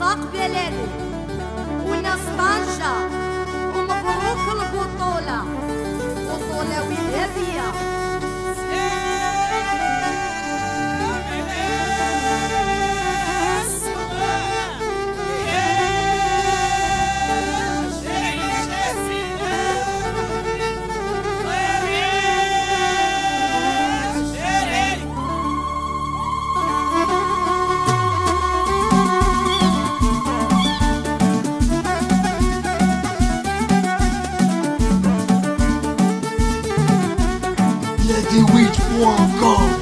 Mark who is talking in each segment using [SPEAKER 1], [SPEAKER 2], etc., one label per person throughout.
[SPEAKER 1] صاق بلادي وناس طنجة ومبروك البطولة، بطولة وهابية.
[SPEAKER 2] LadyWitch.com.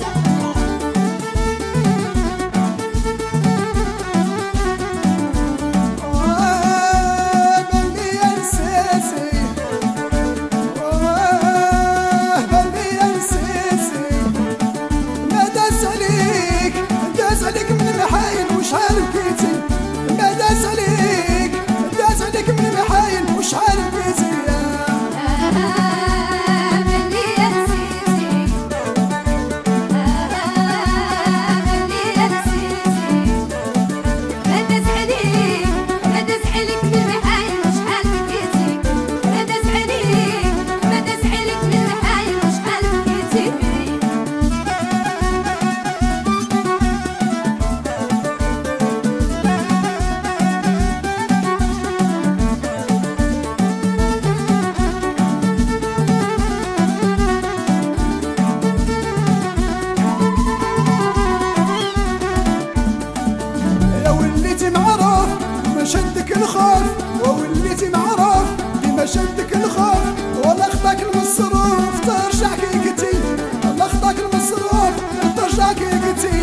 [SPEAKER 3] شدك الخوف ووليتي معروف ديما شدك الخوف، ولا خطاك المصروف ترجع كي قلتي، ولا خطاك المصروف ترجع كي قلتي.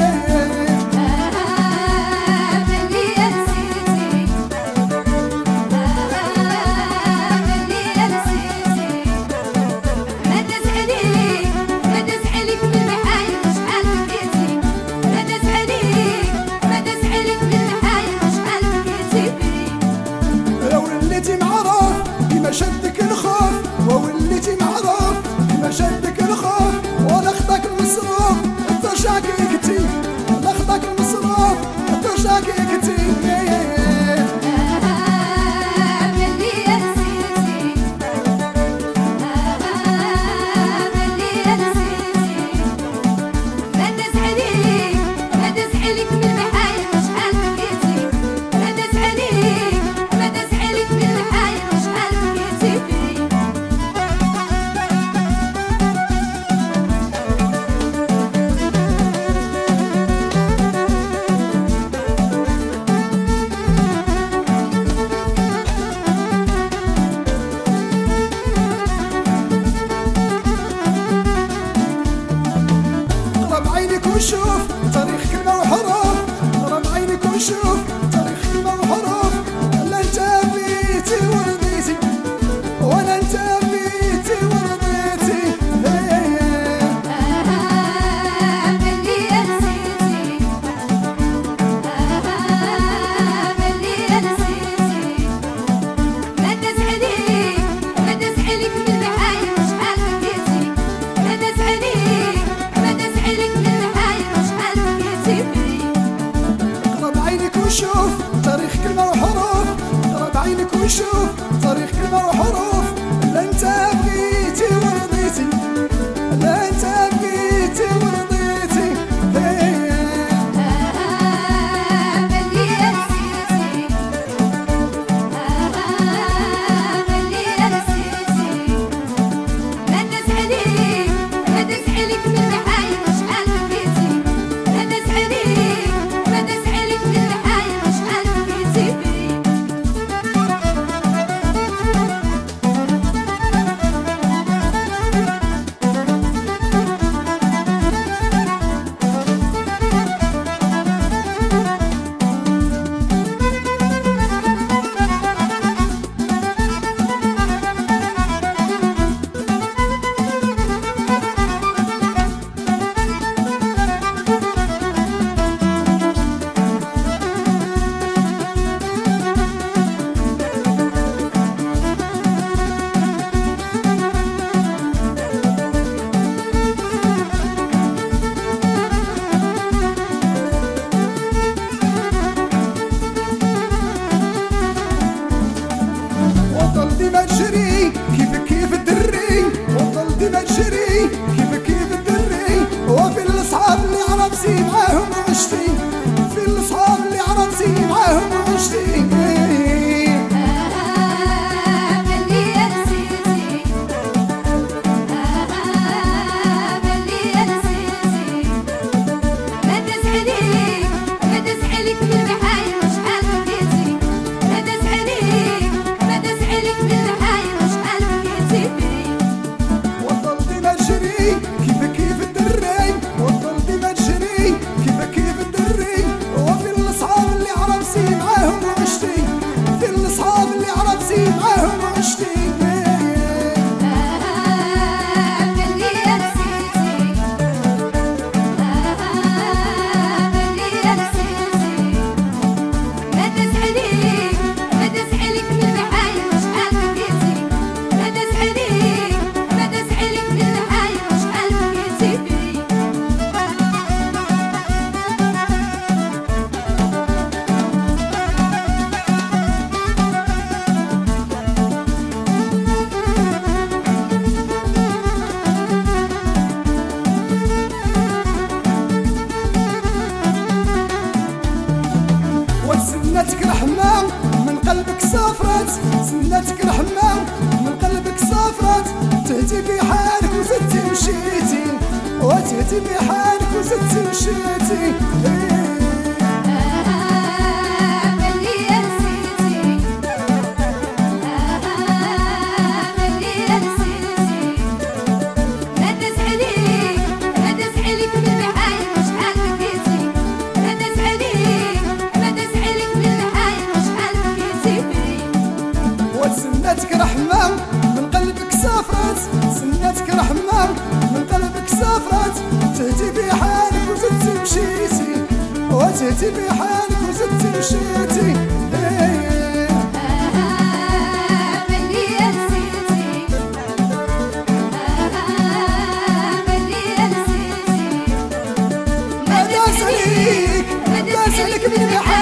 [SPEAKER 3] شدك الخوف ووليتي معروف ديما شدك الخوف، ولا خطاك المصروف ترجع كي قلتي، ولا خطاك المصروف ترجع كي قلتي. وشوف تاريخ كلمة وحروف، غرام عينك وشوف تاريخ كلمة وحروف. لا انت بيتي ورضيتي ولا انت بيتي ورضيتي.
[SPEAKER 1] شحال
[SPEAKER 3] مشيتي وتهتي بحالك وزدتي مشيتي سنتك رحمة من قلبك سافرت سنتك رحمة من قلبك سافرت تهتي بحالك وزدتي مشيتي وتهتي بحالك وزدتي مشيتي ما داس عليك من بحالك